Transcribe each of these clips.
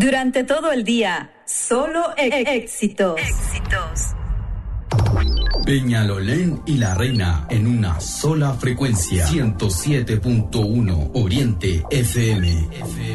Durante todo el día, solo éxitos. Peñalolén y La Reina en una sola frecuencia. 107.1 Oriente FM.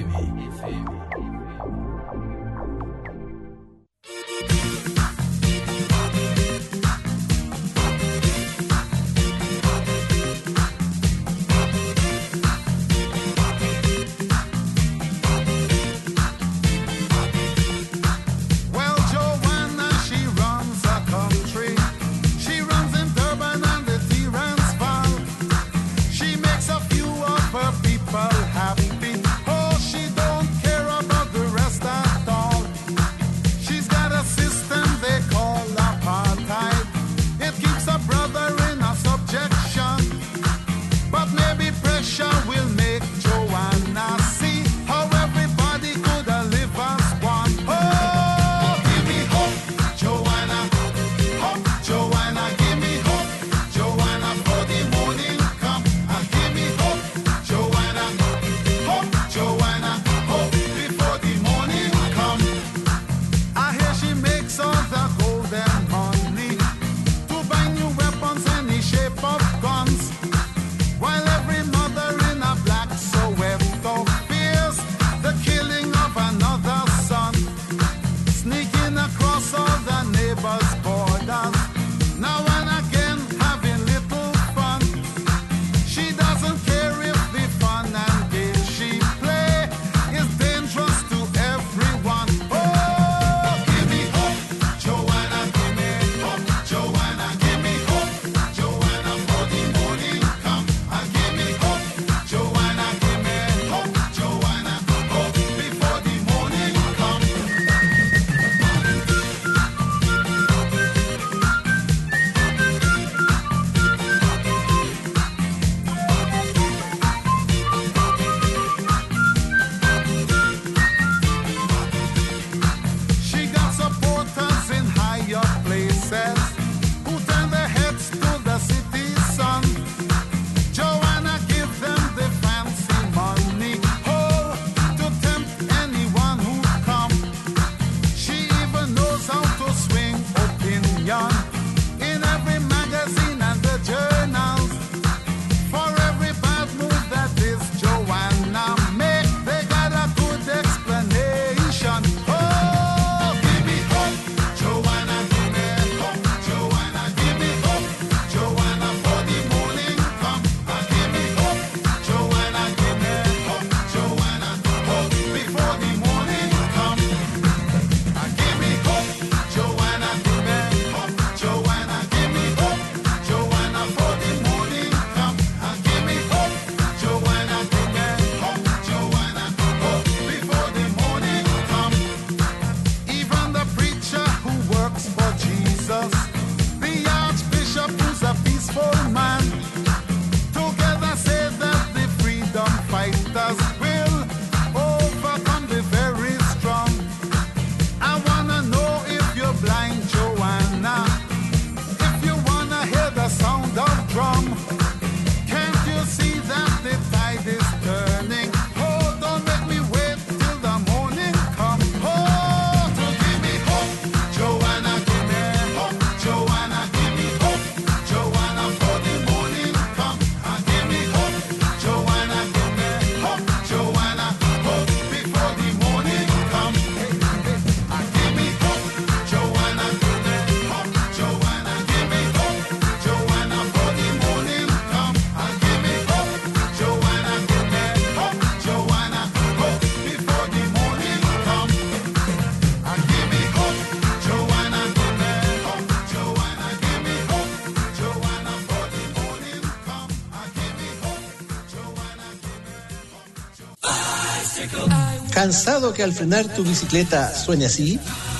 ¿Cansado que al frenar tu bicicleta suene así?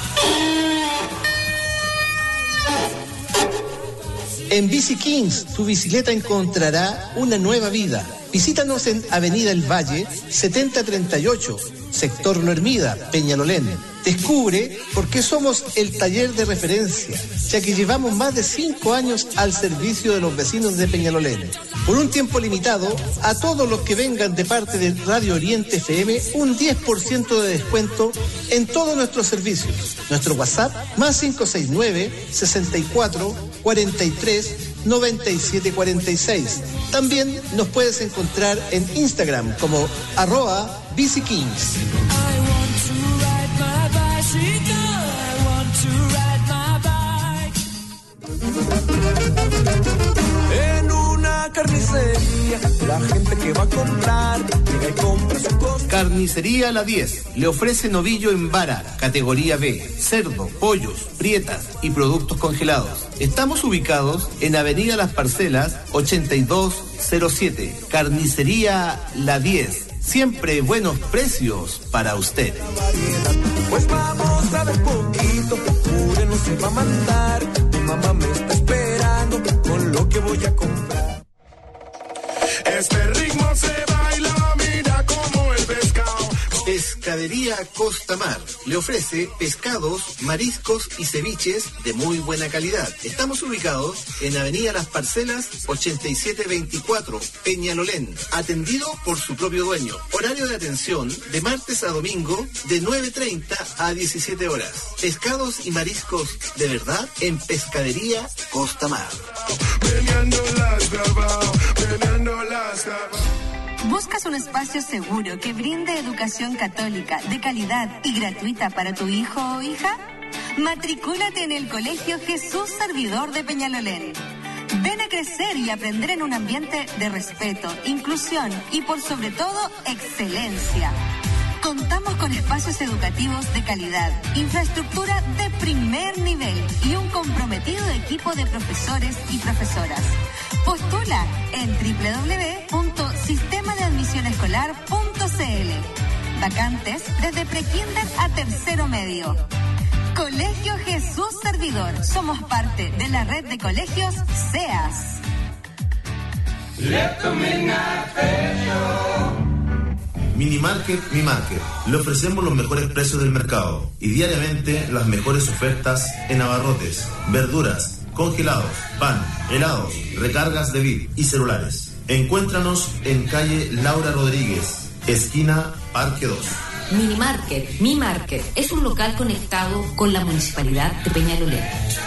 En Bici Kings, tu bicicleta encontrará una nueva vida. Visítanos en Avenida El Valle, 7038, sector No Hermida, Peñalolén. Descubre por qué somos el taller de referencia, ya que llevamos más de 5 años al servicio de los vecinos de Peñalolén. Por un tiempo limitado, a todos los que vengan de parte de Radio Oriente FM, un 10% de descuento en todos nuestros servicios. Nuestro WhatsApp, más 569-64-43-9746. También nos puedes encontrar en Instagram como @BiciKings. En una carnicería, la gente que va a comprar llega y compra su cosa. Carnicería La 10 le ofrece novillo en vara, categoría B, cerdo, pollos, prietas y productos congelados. Estamos ubicados en Avenida Las Parcelas 8207. Carnicería La 10. Siempre buenos precios para usted. Pues vamos a ver poquito, Pure no se va a mandar. Mi mamá me está esperando con lo que voy a comprar. Este ritmo se baila, mira como el pescado. Pescadería Costa Mar le ofrece pescados, mariscos y ceviches de muy buena calidad. Estamos ubicados en Avenida Las Parcelas 8724, Peñalolén, atendido por su propio dueño. Horario de atención de martes a domingo de 9:30 a 17 horas. Pescados y mariscos de verdad en Pescadería Costa Mar. ¿Buscas un espacio seguro que brinde educación católica de calidad y gratuita para tu hijo o hija? Matricúlate en el Colegio Jesús Servidor de Peñalolén. Ven a crecer y aprender en un ambiente de respeto, inclusión y por sobre todo, excelencia. Contamos con espacios educativos de calidad, infraestructura de primer nivel y un comprometido equipo de profesores y profesoras. Postula en www.sistemadeadmisionescolar.cl. Vacantes desde prekinder a tercero medio. Colegio Jesús Servidor. Somos parte de la red de colegios SEAS. Minimarket Mi Market. Le ofrecemos los mejores precios del mercado y diariamente las mejores ofertas en abarrotes, verduras, congelados, pan, helados, recargas de VIP y celulares. Encuéntranos en calle Laura Rodríguez, esquina Parque 2. Minimarket Mi Market es un local conectado con la Municipalidad de Peñalolén.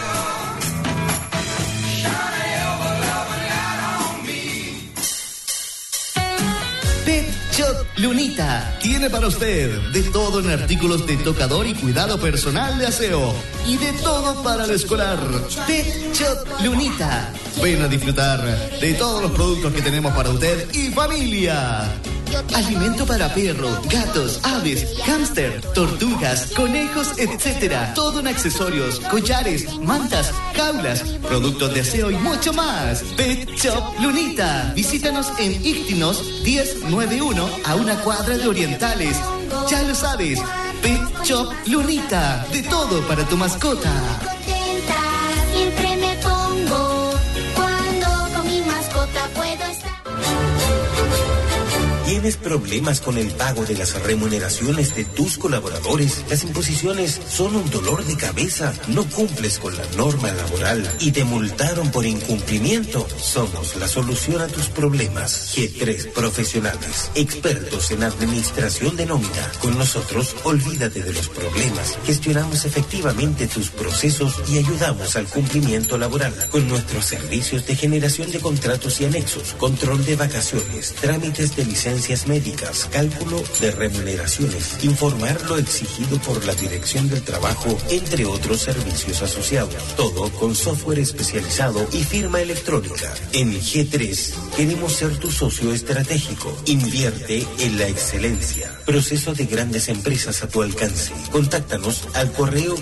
Pet Shop Lunita tiene para usted de todo en artículos de tocador y cuidado personal de aseo y de todo para el escolar. Pet Shop Lunita. Ven a disfrutar de todos los productos que tenemos para usted y familia. Alimento para perro, gatos, aves, hámster, tortugas, conejos, etc. Todo en accesorios, collares, mantas, jaulas, productos de aseo y mucho más. Pet Shop Lunita. Visítanos en Ictinos 1091 a una cuadra de Orientales. Ya lo sabes, Pet Shop Lunita. De todo para tu mascota. Contenta, siempre me pongo cuando con mi mascota puedo estar. ¿Tienes problemas con el pago de las remuneraciones de tus colaboradores? Las imposiciones son un dolor de cabeza. No cumples con la norma laboral y te multaron por incumplimiento. Somos la solución a tus problemas. G3 Profesionales, expertos en administración de nómina. Con nosotros, olvídate de los problemas. Gestionamos efectivamente tus procesos y ayudamos al cumplimiento laboral. Con nuestros servicios de generación de contratos y anexos, control de vacaciones, trámites de licencias médicas, cálculo de remuneraciones, informar lo exigido por la Dirección del Trabajo, entre otros servicios asociados. Todo con software especializado y firma electrónica. En G3 queremos ser tu socio estratégico. Invierte en la excelencia. Proceso de grandes empresas a tu alcance. Contáctanos al correo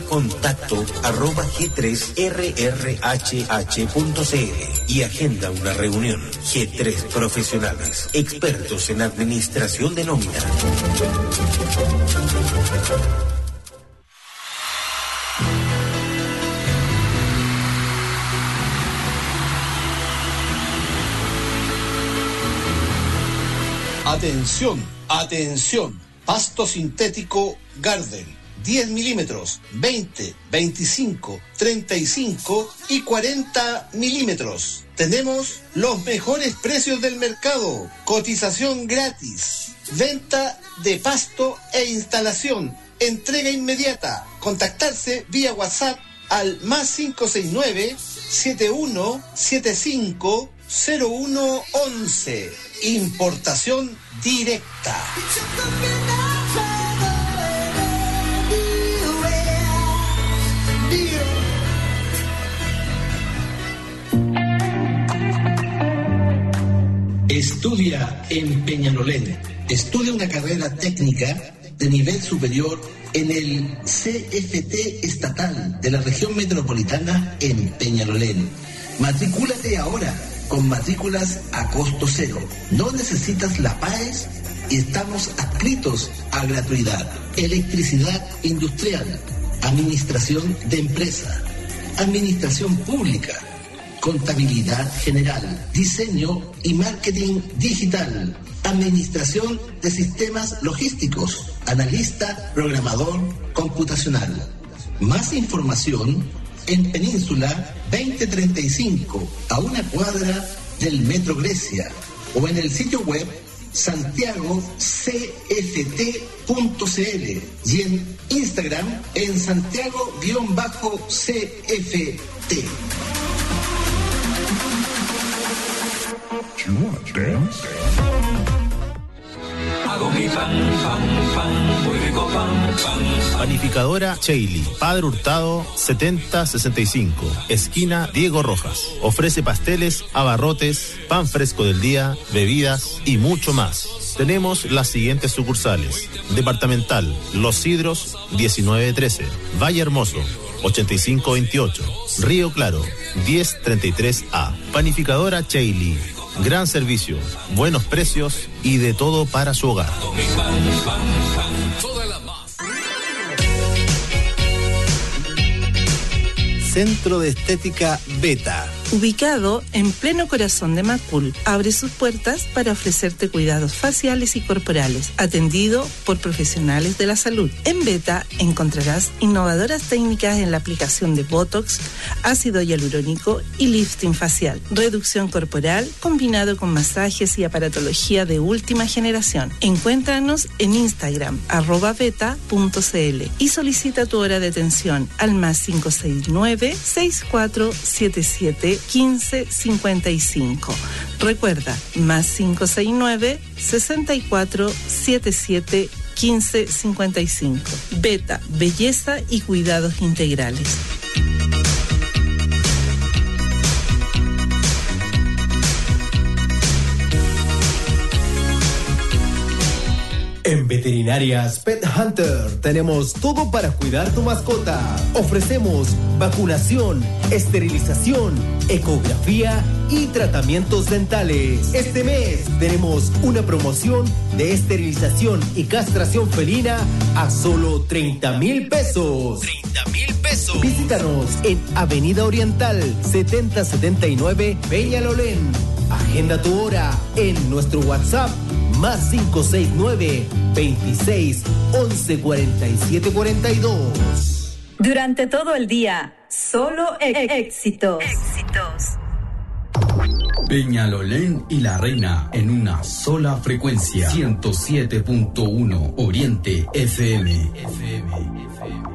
contacto@g3rrhh.cl y agenda una reunión. G3 Profesionales, expertos en administración de nómina. Atención, atención. Pasto sintético Gardel, 10 milímetros, 20, 25, 35 y 40 milímetros. Tenemos los mejores precios del mercado, cotización gratis, venta de pasto e instalación, entrega inmediata. Contactarse vía WhatsApp al +569 7175 0111. Importación directa. Estudia en Peñalolén. Estudia una carrera técnica de nivel superior en el CFT estatal de la región metropolitana en Peñalolén. Matricúlate ahora con matrículas a costo cero. No necesitas la PAES y estamos adscritos a gratuidad. Electricidad industrial, administración de empresa, administración pública, contabilidad general, diseño y marketing digital, administración de sistemas logísticos, analista, programador computacional. Más información en Península 2035, a una cuadra del Metro Grecia, o en el sitio web santiagocft.cl y en Instagram en Santiago-CFT. Do you want to dance? Hago mi pan, muy rico pan. Panificadora Cheili, Padre Hurtado 7065, esquina Diego Rojas. Ofrece pasteles, abarrotes, pan fresco del día, bebidas y mucho más. Tenemos las siguientes sucursales: Departamental Los Sidros 1913, Valle Hermoso 8528, Río Claro 1033A. Panificadora Cheili, gran servicio, buenos precios y de todo para su hogar. Centro de Estética Beta. Ubicado en pleno corazón de Macul, abre sus puertas para ofrecerte cuidados faciales y corporales, atendido por profesionales de la salud. En Beta encontrarás innovadoras técnicas en la aplicación de Botox, ácido hialurónico y lifting facial, reducción corporal combinado con masajes y aparatología de última generación. Encuéntranos en Instagram @beta.cl y solicita tu hora de atención al +569 6477 1555. Recuerda, +569 6477 1555. Beta, belleza y cuidados integrales. En Veterinarias Pet Hunter tenemos todo para cuidar tu mascota. Ofrecemos vacunación, esterilización, ecografía y tratamientos dentales. Este mes tenemos una promoción de esterilización y castración felina a solo 30,000 pesos. 30,000 pesos. Visítanos en Avenida Oriental 7079 Peñalolén. Agenda tu hora en nuestro WhatsApp +569 26 11 47 42. Durante todo el día, solo éxitos. Peñalolén y La Reina en una sola frecuencia. 107.1 Oriente FM.